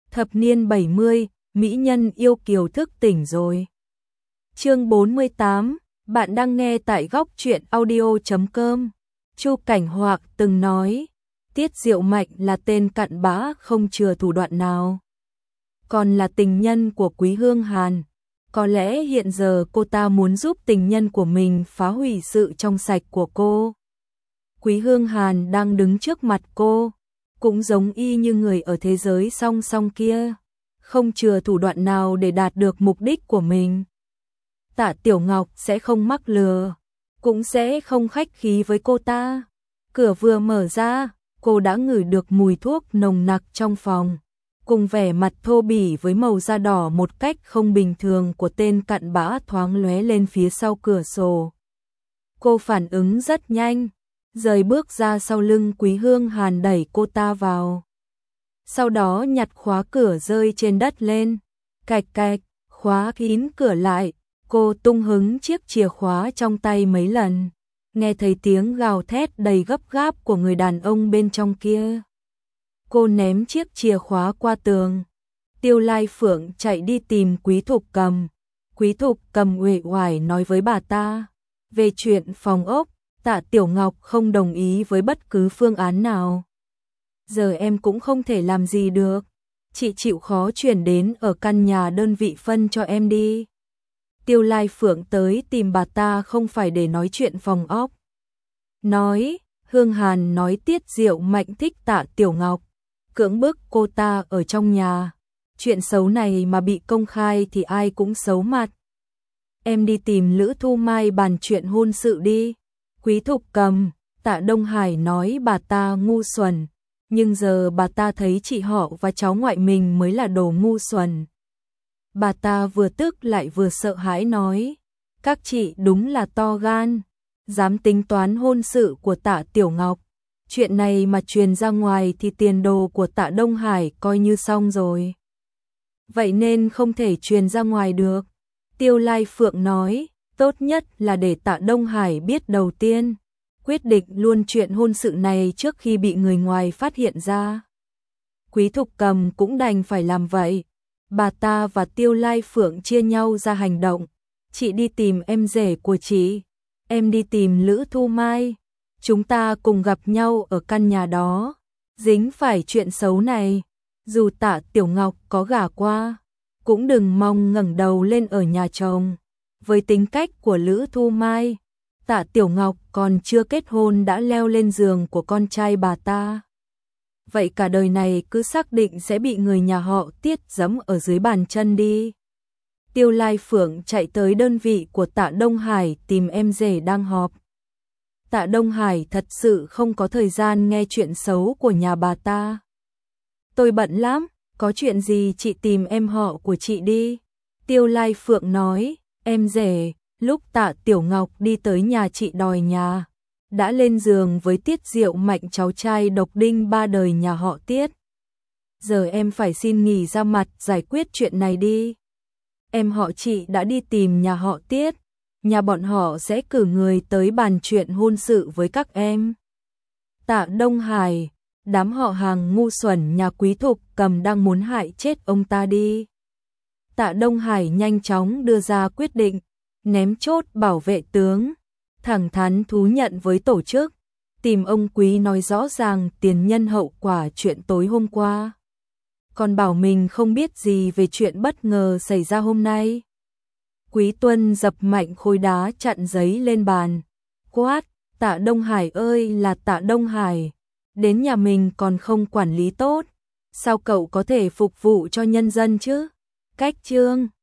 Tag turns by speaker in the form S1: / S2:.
S1: Thập niên 70, mỹ nhân yêu kiều thức tỉnh rồi. Chương 48, bạn đang nghe tại góc truyện audio.com. Chu Cảnh Hoạc từng nói, Tiết Diệu Mạnh là tên cặn bã không chừa thủ đoạn nào. Còn là tình nhân của Quý Hương Hàn. Có lẽ hiện giờ cô ta muốn giúp tình nhân của mình phá hủy sự trong sạch của cô. Quý Hương Hàn đang đứng trước mặt cô, cũng giống y như người ở thế giới song song kia, không chừa thủ đoạn nào để đạt được mục đích của mình. Tạ Tiểu Ngọc sẽ không mắc lừa, cũng sẽ không khách khí với cô ta. Cửa vừa mở ra, cô đã ngửi được mùi thuốc nồng nặc trong phòng, cùng vẻ mặt thô bỉ với màu da đỏ một cách không bình thường của tên cặn bã thoáng lóe lên phía sau cửa sổ. Cô phản ứng rất nhanh, rời bước ra sau lưng Quý Hương Hàn đẩy cô ta vào. Sau đó nhặt khóa cửa rơi trên đất lên, cạch cạch, khóa kín cửa lại. Cô tung hứng chiếc chìa khóa trong tay mấy lần, nghe thấy tiếng gào thét đầy gấp gáp của người đàn ông bên trong kia. Cô ném chiếc chìa khóa qua tường. Tiêu Lai Phượng chạy đi tìm Quý Thục Cầm. Quý Thục Cầm uể oải nói với bà ta về chuyện phòng ốc. Tạ Tiểu Ngọc không đồng ý với bất cứ phương án nào. Giờ em cũng không thể làm gì được. Chị chịu khó chuyển đến ở căn nhà đơn vị phân cho em đi. Tiêu Lai Phượng tới tìm bà ta không phải để nói chuyện phòng ốc. Nói, Hương Hàn nói Tiết Diệu Mạnh thích Tạ Tiểu Ngọc, cưỡng bức cô ta ở trong nhà. Chuyện xấu này mà bị công khai thì ai cũng xấu mặt. Em đi tìm Lữ Thu Mai bàn chuyện hôn sự đi. Quý Thục Cầm, Tạ Đông Hải nói bà ta ngu xuẩn, nhưng giờ bà ta thấy chị họ và cháu ngoại mình mới là đồ ngu xuẩn. Bà ta vừa tức lại vừa sợ hãi nói, các chị đúng là to gan, dám tính toán hôn sự của Tạ Tiểu Ngọc. Chuyện này mà truyền ra ngoài thì tiền đồ của Tạ Đông Hải coi như xong rồi. Vậy nên không thể truyền ra ngoài được. Tiêu Lai Phượng nói, tốt nhất là để Tạ Đông Hải biết đầu tiên, quyết định luôn chuyện hôn sự này trước khi bị người ngoài phát hiện ra. Quý Thục Cầm cũng đành phải làm vậy. Bà ta và Tiêu Lai Phượng chia nhau ra hành động. Chị đi tìm em rể của chị, em đi tìm Lữ Thu Mai. Chúng ta cùng gặp nhau ở căn nhà đó. Dính phải chuyện xấu này, dù Tạ Tiểu Ngọc có gả qua, cũng đừng mong ngẩng đầu lên ở nhà chồng. Với tính cách của Lữ Thu Mai, Tạ Tiểu Ngọc còn chưa kết hôn đã leo lên giường của con trai bà ta. Vậy cả đời này cứ xác định sẽ bị người nhà họ Tiết giẫm ở dưới bàn chân đi. Tiêu Lai Phượng chạy tới đơn vị của Tạ Đông Hải tìm em rể đang họp. Tạ Đông Hải thật sự không có thời gian nghe chuyện xấu của nhà bà ta. Tôi bận lắm, có chuyện gì chị tìm em họ của chị đi. Tiêu Lai Phượng nói, em rể, lúc Tạ Tiểu Ngọc đi tới nhà chị đòi nhà, đã lên giường với Tiết Diệu Mạnh, cháu trai độc đinh ba đời nhà họ Tiết. Giờ em phải xin nghỉ ra mặt giải quyết chuyện này đi. Em họ chị đã đi tìm nhà họ Tiết, nhà bọn họ sẽ cử người tới bàn chuyện hôn sự với các em. Tạ Đông Hải, đám họ hàng ngu xuẩn nhà Quý Thục Cầm đang muốn hại chết ông ta đi. Tạ Đông Hải nhanh chóng đưa ra quyết định, ném chốt bảo vệ tướng, thẳng thắn thú nhận với tổ chức, tìm ông Quý nói rõ ràng tiền nhân hậu quả chuyện tối hôm qua. Còn bảo mình không biết gì về chuyện bất ngờ xảy ra hôm nay. Quý Tuân dập mạnh khối đá chặn giấy lên bàn, quát, Tạ Đông Hải ơi là Tạ Đông Hải, đến nhà mình còn không quản lý tốt, sao cậu có thể phục vụ cho nhân dân chứ? Cách chương